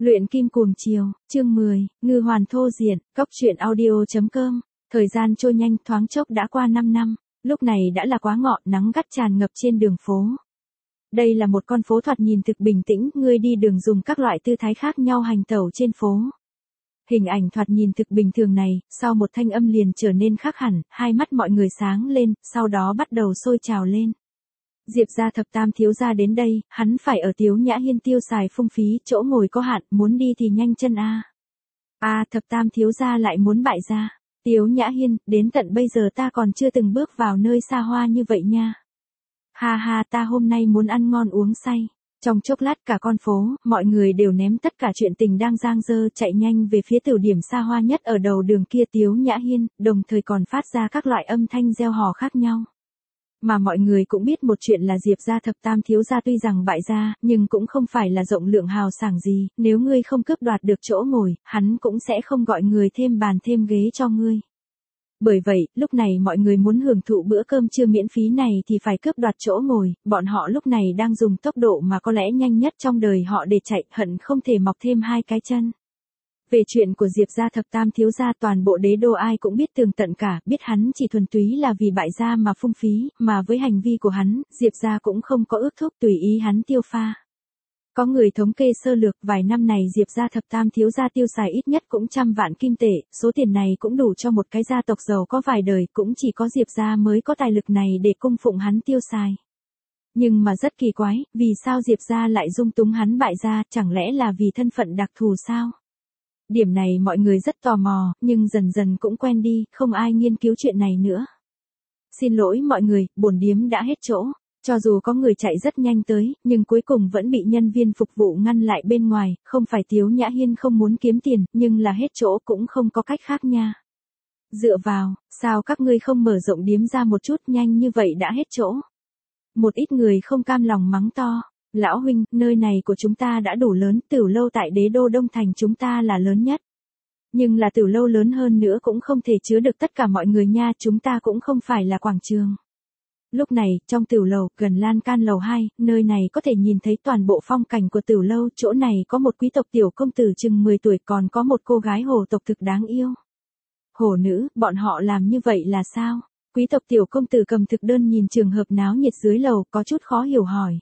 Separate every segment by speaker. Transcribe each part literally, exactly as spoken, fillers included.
Speaker 1: Luyện kim cuồng chiều, chương mười, ngư hoàn thô diện, cốc truyện audio.com. Thời gian trôi nhanh thoáng chốc đã qua năm năm, lúc này đã là quá ngọ, nắng gắt tràn ngập trên đường phố. Đây là một con phố thoạt nhìn thực bình tĩnh, người đi đường dùng các loại tư thái khác nhau hành tẩu trên phố. Hình ảnh thoạt nhìn thực bình thường này, sau một thanh âm liền trở nên khác hẳn, hai mắt mọi người sáng lên, sau đó bắt đầu sôi trào lên. Diệp gia thập tam thiếu gia đến đây, hắn phải ở Tiếu Nhã Hiên tiêu xài phung phí, chỗ ngồi có hạn, muốn đi thì nhanh chân a. A à, thập tam thiếu gia lại muốn bại gia. Tiếu Nhã Hiên, đến tận bây giờ ta còn chưa từng bước vào nơi xa hoa như vậy nha. Ha ha, ta hôm nay muốn ăn ngon uống say. Trong chốc lát cả con phố, mọi người đều ném tất cả chuyện tình đang giang dơ chạy nhanh về phía tiểu điểm xa hoa nhất ở đầu đường kia Tiếu Nhã Hiên, đồng thời còn phát ra các loại âm thanh reo hò khác nhau. Mà mọi người cũng biết một chuyện là Diệp gia thập tam thiếu gia tuy rằng bại gia, nhưng cũng không phải là rộng lượng hào sảng gì, nếu ngươi không cướp đoạt được chỗ ngồi, hắn cũng sẽ không gọi người thêm bàn thêm ghế cho ngươi. Bởi vậy, lúc này mọi người muốn hưởng thụ bữa cơm trưa miễn phí này thì phải cướp đoạt chỗ ngồi, bọn họ lúc này đang dùng tốc độ mà có lẽ nhanh nhất trong đời họ để chạy, hận không thể mọc thêm hai cái chân. Về chuyện của Diệp gia thập tam thiếu gia toàn bộ đế đô ai cũng biết tường tận cả, biết hắn chỉ thuần túy là vì bại gia mà phung phí, mà với hành vi của hắn, Diệp gia cũng không có ước thúc tùy ý hắn tiêu pha. Có người thống kê sơ lược vài năm này Diệp gia thập tam thiếu gia tiêu xài ít nhất cũng trăm vạn kim tệ, số tiền này cũng đủ cho một cái gia tộc giàu có vài đời, cũng chỉ có Diệp gia mới có tài lực này để cung phụng hắn tiêu xài. Nhưng mà rất kỳ quái, vì sao Diệp gia lại dung túng hắn bại gia, chẳng lẽ là vì thân phận đặc thù sao? Điểm này mọi người rất tò mò, nhưng dần dần cũng quen đi, không ai nghiên cứu chuyện này nữa. Xin lỗi mọi người, bổn điếm đã hết chỗ. Cho dù có người chạy rất nhanh tới, nhưng cuối cùng vẫn bị nhân viên phục vụ ngăn lại bên ngoài, không phải Tiếu Nhã Hiên không muốn kiếm tiền, nhưng là hết chỗ cũng không có cách khác nha. Dựa vào, sao các ngươi không mở rộng điếm ra một chút, nhanh như vậy đã hết chỗ. Một ít người không cam lòng mắng to. Lão huynh, nơi này của chúng ta đã đủ lớn, tiểu lâu tại đế đô Đông Thành chúng ta là lớn nhất. Nhưng là tiểu lâu lớn hơn nữa cũng không thể chứa được tất cả mọi người nha, chúng ta cũng không phải là quảng trường. Lúc này, trong tiểu lầu, gần lan can lầu hai, nơi này có thể nhìn thấy toàn bộ phong cảnh của tiểu lâu, chỗ này có một quý tộc tiểu công tử chừng mười tuổi, còn có một cô gái hồ tộc thực đáng yêu. Hồ nữ, bọn họ làm như vậy là sao? Quý tộc tiểu công tử cầm thực đơn nhìn trường hợp náo nhiệt dưới lầu, có chút khó hiểu hỏi.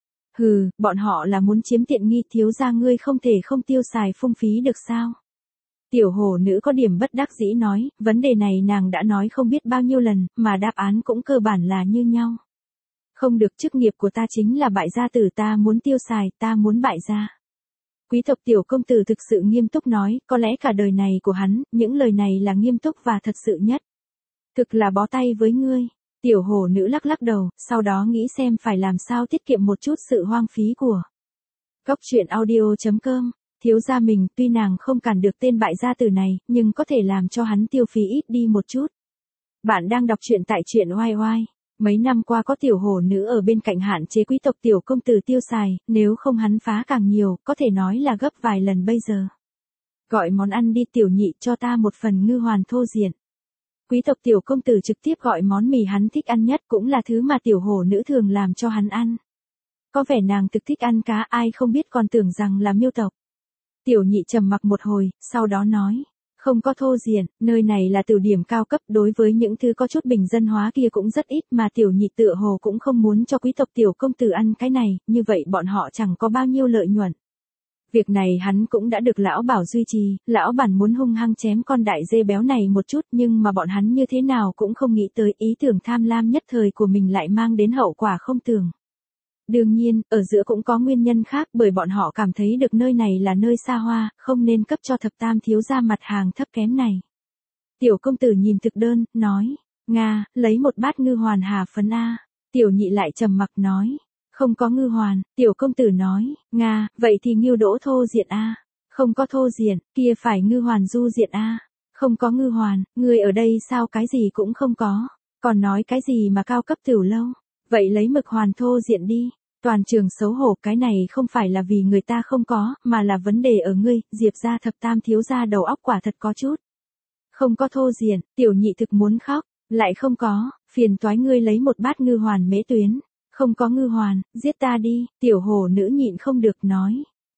Speaker 1: Hừ, bọn họ là muốn chiếm tiện nghi, thiếu gia ngươi không thể không tiêu xài phung phí được sao? Tiểu hồ nữ có điểm bất đắc dĩ nói, vấn đề này nàng đã nói không biết bao nhiêu lần, mà đáp án cũng cơ bản là như nhau. Không được, chức nghiệp của ta chính là bại gia tử, ta muốn tiêu xài, ta muốn bại gia. Quý tộc tiểu công tử thực sự nghiêm túc nói, có lẽ cả đời này của hắn, những lời này là nghiêm túc và thật sự nhất. Thực là bó tay với ngươi. Tiểu hồ nữ lắc lắc đầu, sau đó nghĩ xem phải làm sao tiết kiệm một chút sự hoang phí của. Cốc truyện audio.com. Thiếu gia mình, tuy nàng không cản được tên bại gia tử này, nhưng có thể làm cho hắn tiêu phí ít đi một chút. Bạn đang đọc truyện tại truyện oai oai. Mấy năm qua có tiểu hồ nữ ở bên cạnh hạn chế quý tộc tiểu công tử tiêu xài, nếu không hắn phá càng nhiều, có thể nói là gấp vài lần bây giờ. Gọi món ăn đi tiểu nhị, cho ta một phần ngư hoàn thô diện. Quý tộc tiểu công tử trực tiếp gọi món mì hắn thích ăn nhất, cũng là thứ mà tiểu hồ nữ thường làm cho hắn ăn. Có vẻ nàng thực thích ăn cá, ai không biết còn tưởng rằng là miêu tộc. Tiểu nhị trầm mặc một hồi, sau đó nói, không có thô diện, nơi này là tiểu điểm cao cấp, đối với những thứ có chút bình dân hóa kia cũng rất ít, mà tiểu nhị tựa hồ cũng không muốn cho quý tộc tiểu công tử ăn cái này, như vậy bọn họ chẳng có bao nhiêu lợi nhuận. Việc này hắn cũng đã được lão bảo duy trì, lão bản muốn hung hăng chém con đại dê béo này một chút, nhưng mà bọn hắn như thế nào cũng không nghĩ tới ý tưởng tham lam nhất thời của mình lại mang đến hậu quả không tưởng. Đương nhiên, ở giữa cũng có nguyên nhân khác, bởi bọn họ cảm thấy được nơi này là nơi xa hoa, không nên cấp cho thập tam thiếu gia mặt hàng thấp kém này. Tiểu công tử nhìn thực đơn, nói, Nga, lấy một bát ngư hoàn hà phấn A. Tiểu nhị lại trầm mặc nói, không có ngư hoàn. Tiểu công tử nói, Nga, vậy thì ngưu đỗ thô diện A. Không có thô diện, kia phải ngư hoàn du diện A. Không có ngư hoàn, người ở đây sao cái gì cũng không có, còn nói cái gì mà cao cấp tiểu lâu. Vậy lấy mực hoàn thô diện đi. Toàn trường xấu hổ, cái này không phải là vì người ta không có, mà là vấn đề ở ngươi, Diệp gia thập tam thiếu gia đầu óc quả thật có chút. Không có thô diện, tiểu nhị thực muốn khóc, lại không có, phiền toái ngươi lấy một bát ngư hoàn mễ tuyến. Không có ngư hoàn, giết ta đi, tiểu hồ nữ nhịn không được nói.